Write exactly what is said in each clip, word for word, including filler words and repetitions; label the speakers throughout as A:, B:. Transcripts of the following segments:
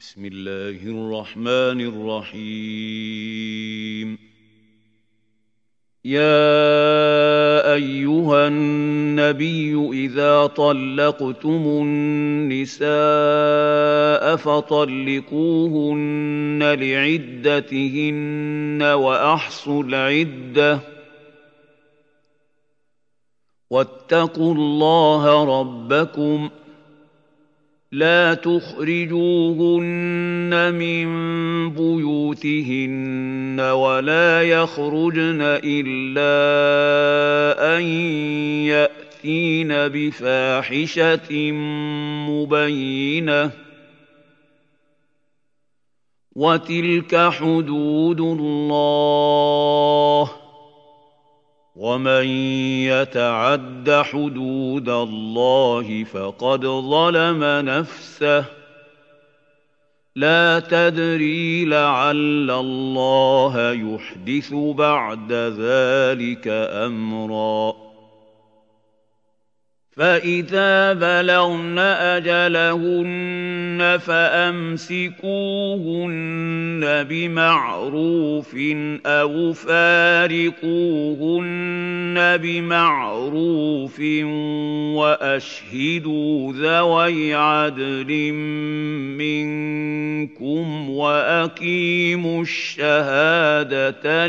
A: بسم الله الرحمن الرحيم. يا أيها النبي إذا طلقتم النساء فطلقوهن لعدتهن وأحصوا العدة واتقوا الله ربكم لا تخرجوهن من بيوتهن ولا يخرجن إلا أن يأتين بفاحشة مبينة وتلك حدود الله ومن يتعد حدود الله فقد ظلم نفسه لا تدري لعل الله يحدث بعد ذلك أمرا. فإذا بلغن أجلهن فأمسكوهن بمعروف أو فارقوهن بمعروف وأشهدوا ذوي عدل منكم وأقيموا الشهادة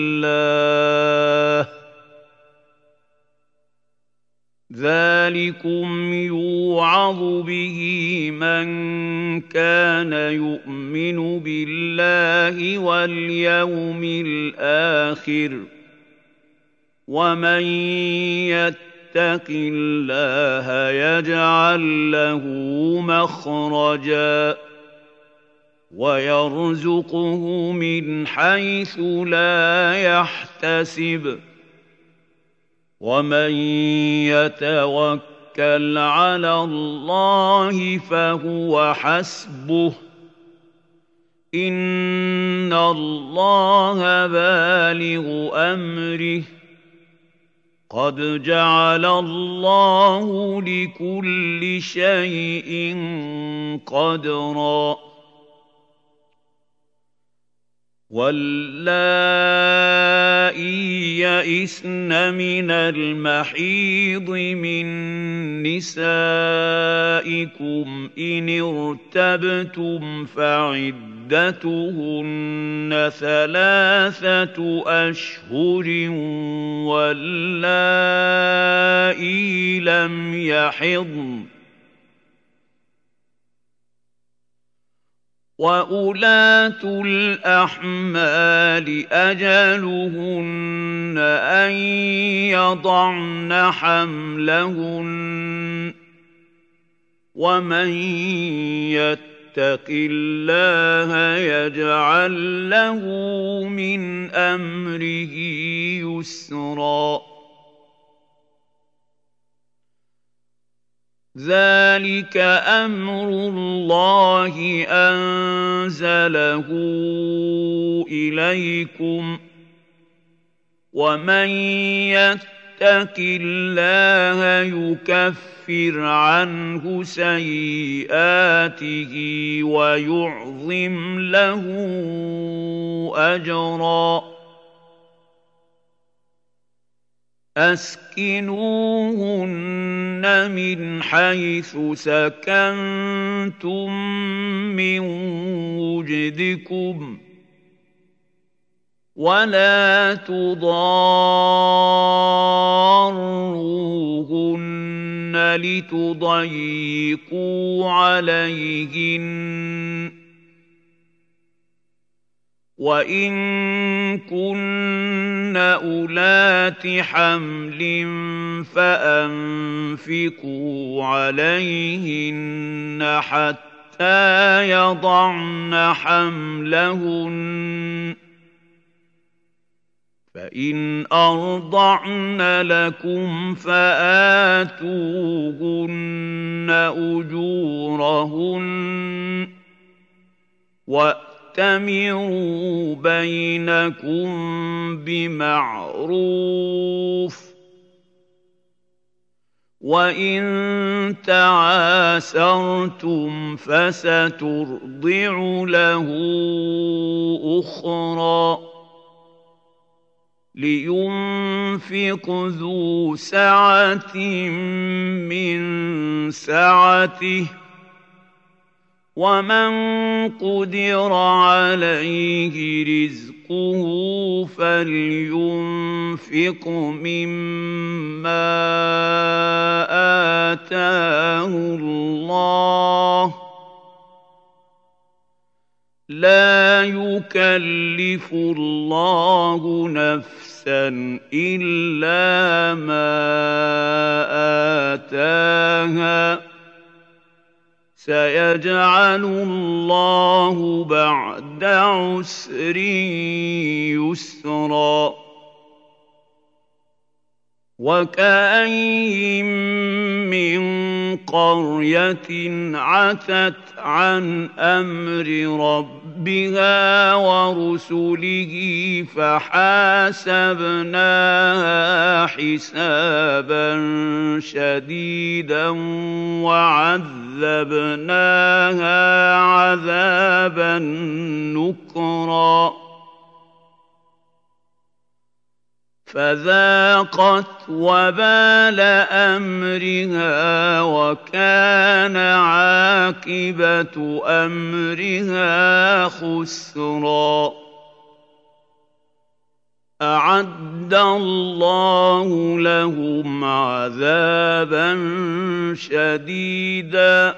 A: لله ذلكم يوعظ به من كان يؤمن بالله واليوم الآخر ومن يتق الله يجعل له مخرجا ويرزقه من حيث لا يحتسب ومن يتوكل على الله فهو حسبه إن الله بالغ أمره قد جعل الله لكل شيء قدرا. واللائي يئسن من المحيض من نسائكم إن ارتبتم فعدتهن ثلاثة أشهر واللائي لم يحضن وأولاة الأحمال أجلهن أن يضعن حملهن ومن يتق الله يجعل له من أمره يسرا. ذلك أمر الله أنزله إليكم ومن يتق الله يكفر عنه سيئاته ويعظم له أجرا. أسكنوهن من حيث سكنتم من وجدكم ولا تضاروهن لتضيقوا عليهن وإن كن أولات حمل فأنفقوا عليهن حتى يضعن حملهن فإن أرضعن لكم فآتوهن أجورهن وَأْتَمِرُوا بَيْنَكُم بِمَعْرُوفٍ وَإِن تَعَاسَرْتُمْ فَسَتُرْضِعُ لَهُ أُخْرَىٰ لِيُنفِقْ ذُو سَعَةٍ مِّن سَعَتِهِ ۖ وَمَن قُدِرَ عَلَيْهِ رِزْقُهُ فَلْيُنفِقْ مِمَّا آتَاهُ اللَّهُ ۚ لَا يُكَلِّفُ اللَّهُ نَفْسًا إِلَّا مَا آتَاهَا ۚ سَيَجْعَلُ اللَّهُ بَعْدَ عُسْرٍ يُسْرًا وَكَأَيِّن مِّن قَرْيَةٍ عَتَتْ عَنْ أَمْرِ رَبِّهَا وَرُسُلِهِ فَحَاسَبْنَاهَا حِسَابًا شَدِيدًا وَعَذَّبْنَاهَا عَذَابًا نُّكْرًا فَذَاقَتْ وَبَالَ أَمْرِهَا وَكَانَ عَاقِبَةُ أَمْرِهَا خُسْرًا أَعَدَّ اللَّهُ لَهُمْ عَذَابًا شَدِيدًا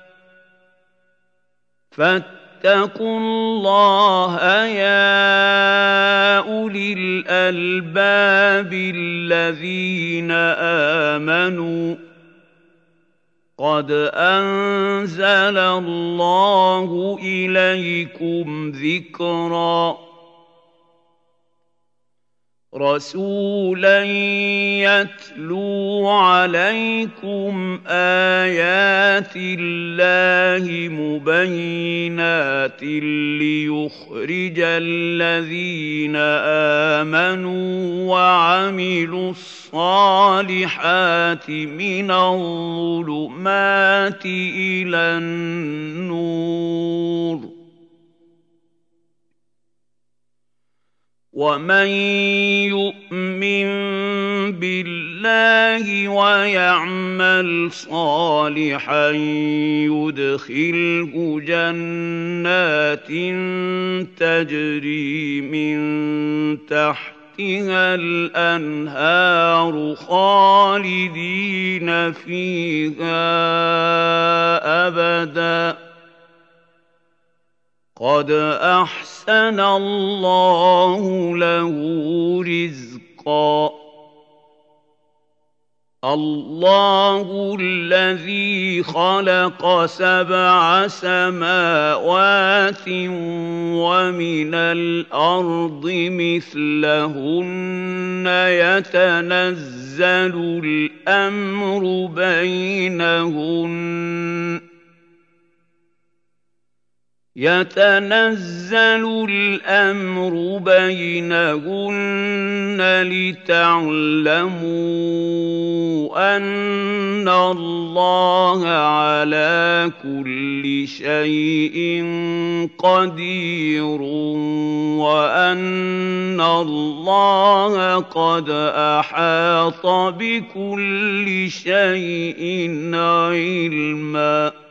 A: فَاتَّقُوا اللَّهَ يَا أُولِي الْأَلْبَابِ الَّذِينَ آمَنُوا قَدْ أَنزَلَ اللَّهُ إِلَيْكُمْ ذِكْرًا رَسُولًا يَتْلُو عَلَيْكُمْ آيَاتِ اللَّهِ مُبَيِّنَاتٍ لِّيُخْرِجَ الَّذِينَ آمَنُوا وَعَمِلُوا الصَّالِحَاتِ مِنَ الظُّلُمَاتِ إِلَى النُّورِ وَمَن يُؤْمِن بِاللَّهِ وَيَعْمَلْ صَالِحًا يُدْخِلْهُ جَنَّاتٍ تَجْرِي مِن تَحْتِهَا الْأَنْهَارُ خَالِدِينَ فِيهَا أَبَدًا ۖ قَدْ أَحْسَنَ اللَّهُ لَهُ رِزْقًا اللَّهُ الَّذِي خَلَقَ سَبْعَ سَمَاوَاتٍ وَمِنَ الْأَرْضِ مِثْلَهُنَّ يَتَنَزَّلُ الْأَمْرُ بَيْنَهُنَّ يَتَنَزَّلُ الْأَمْرُ بَيْنَهُنَّ لِتَعْلَمُوا أَنَّ اللَّهَ عَلَىٰ كُلِّ شَيْءٍ قَدِيرٌ وَأَنَّ اللَّهَ قَدْ أَحَاطَ بِكُلِّ شَيْءٍ عِلْمًا